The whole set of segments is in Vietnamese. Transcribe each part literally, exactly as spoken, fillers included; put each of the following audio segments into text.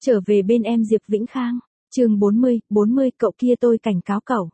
Trở về bên em Diệp Vĩnh Khang, chương bốn mươi, bốn mươi cậu kia tôi cảnh cáo cậu.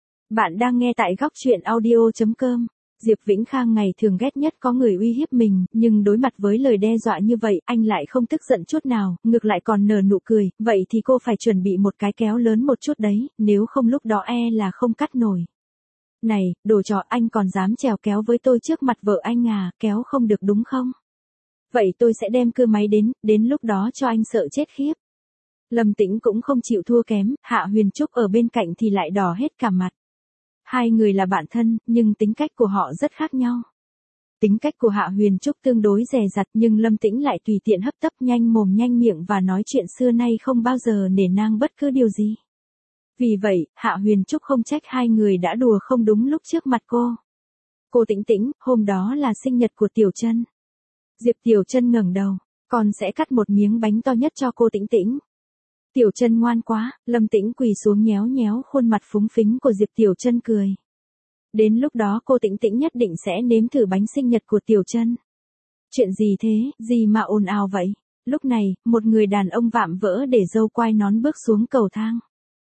Bạn đang nghe tại góc truyện audio chấm com. Diệp Vĩnh Khang ngày thường ghét nhất có người uy hiếp mình, nhưng đối mặt với lời đe dọa như vậy, anh lại không tức giận chút nào, ngược lại còn nở nụ cười, vậy thì cô phải chuẩn bị một cái kéo lớn một chút đấy, nếu không lúc đó e là không cắt nổi. Này, đồ trò, anh còn dám trèo kéo với tôi trước mặt vợ anh à, kéo không được đúng không? Vậy tôi sẽ đem cưa máy đến, đến lúc đó cho anh sợ chết khiếp. Lâm Tĩnh cũng không chịu thua kém, Hạ Huyền Trúc ở bên cạnh thì lại đỏ hết cả mặt. Hai người là bạn thân, nhưng tính cách của họ rất khác nhau. Tính cách của Hạ Huyền Trúc tương đối dè dặt, nhưng Lâm Tĩnh lại tùy tiện hấp tấp, nhanh mồm nhanh miệng và nói chuyện xưa nay không bao giờ nể nang bất cứ điều gì. Vì vậy, Hạ Huyền Trúc không trách hai người đã đùa không đúng lúc trước mặt cô. Cô Tĩnh Tĩnh, hôm đó là sinh nhật của Tiểu Trân. Diệp Tiểu Trân ngẩng đầu, con sẽ cắt một miếng bánh to nhất cho cô Tĩnh Tĩnh. Tiểu Trân ngoan quá, Lâm Tĩnh quỳ xuống nhéo nhéo khuôn mặt phúng phính của Diệp Tiểu Trân cười. Đến lúc đó cô Tĩnh Tĩnh nhất định sẽ nếm thử bánh sinh nhật của Tiểu Trân. Chuyện gì thế, gì mà ồn ào vậy? Lúc này, một người đàn ông vạm vỡ để râu quai nón bước xuống cầu thang.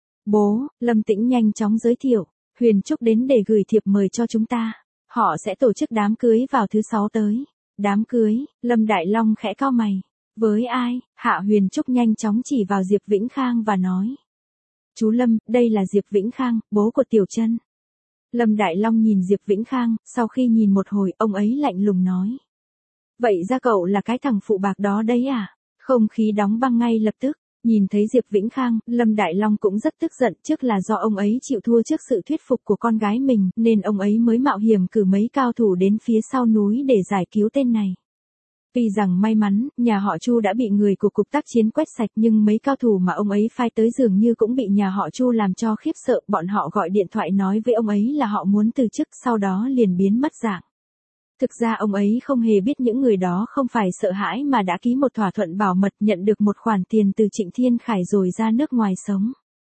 Bố, Lâm Tĩnh nhanh chóng giới thiệu, Huyền Trúc đến để gửi thiệp mời cho chúng ta. Họ sẽ tổ chức đám cưới vào thứ sáu tới. Đám cưới, Lâm Đại Long khẽ cau mày. Với ai? Hạ Huyền Trúc nhanh chóng chỉ vào Diệp Vĩnh Khang và nói. Chú Lâm, đây là Diệp Vĩnh Khang, bố của Tiểu Trân. Lâm Đại Long nhìn Diệp Vĩnh Khang, sau khi nhìn một hồi, ông ấy lạnh lùng nói. Vậy ra cậu là cái thằng phụ bạc đó đấy à? Không khí đóng băng ngay lập tức. Nhìn thấy Diệp Vĩnh Khang, Lâm Đại Long cũng rất tức giận, trước là do ông ấy chịu thua trước sự thuyết phục của con gái mình, nên ông ấy mới mạo hiểm cử mấy cao thủ đến phía sau núi để giải cứu tên này. Tuy rằng may mắn, nhà họ Chu đã bị người của cục tác chiến quét sạch, nhưng mấy cao thủ mà ông ấy phái tới dường như cũng bị nhà họ Chu làm cho khiếp sợ, bọn họ gọi điện thoại nói với ông ấy là họ muốn từ chức, sau đó liền biến mất dạng. Thực ra ông ấy không hề biết những người đó không phải sợ hãi mà đã ký một thỏa thuận bảo mật, nhận được một khoản tiền từ Trịnh Thiên Khải rồi ra nước ngoài sống.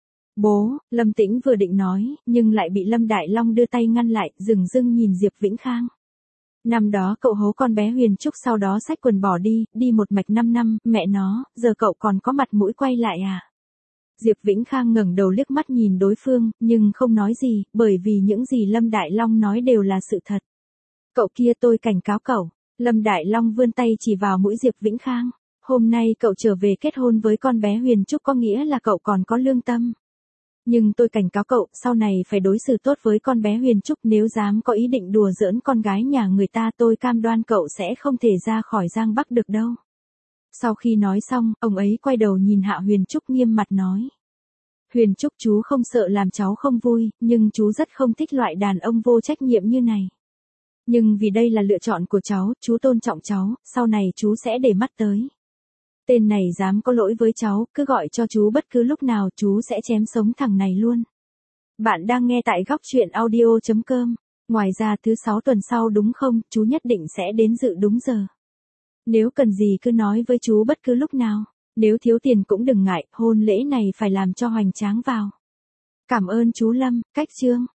Bố, Lâm Tĩnh vừa định nói, nhưng lại bị Lâm Đại Long đưa tay ngăn lại, dừng dưng nhìn Diệp Vĩnh Khang. Năm đó cậu hố con bé Huyền Trúc, sau đó xách quần bỏ đi, đi một mạch năm năm, mẹ nó, giờ cậu còn có mặt mũi quay lại à? Diệp Vĩnh Khang ngẩng đầu liếc mắt nhìn đối phương, nhưng không nói gì, bởi vì những gì Lâm Đại Long nói đều là sự thật. Cậu kia tôi cảnh cáo cậu. Lâm Đại Long vươn tay chỉ vào mũi Diệp Vĩnh Khang. Hôm nay cậu trở về kết hôn với con bé Huyền Trúc có nghĩa là cậu còn có lương tâm. Nhưng tôi cảnh cáo cậu, sau này phải đối xử tốt với con bé Huyền Trúc, nếu dám có ý định đùa giỡn con gái nhà người ta tôi cam đoan cậu sẽ không thể ra khỏi Giang Bắc được đâu. Sau khi nói xong, ông ấy quay đầu nhìn Hạ Huyền Trúc nghiêm mặt nói. Huyền Trúc, chú không sợ làm cháu không vui, nhưng chú rất không thích loại đàn ông vô trách nhiệm như này. Nhưng vì đây là lựa chọn của cháu, chú tôn trọng cháu, sau này chú sẽ để mắt tới. Tên này dám có lỗi với cháu, cứ gọi cho chú bất cứ lúc nào, chú sẽ chém sống thằng này luôn. Bạn đang nghe tại góc truyện audio chấm com. Ngoài ra thứ sáu tuần sau đúng không, chú nhất định sẽ đến dự đúng giờ. Nếu cần gì cứ nói với chú bất cứ lúc nào. Nếu thiếu tiền cũng đừng ngại, hôn lễ này phải làm cho hoành tráng vào. Cảm ơn chú Lâm, cách chương.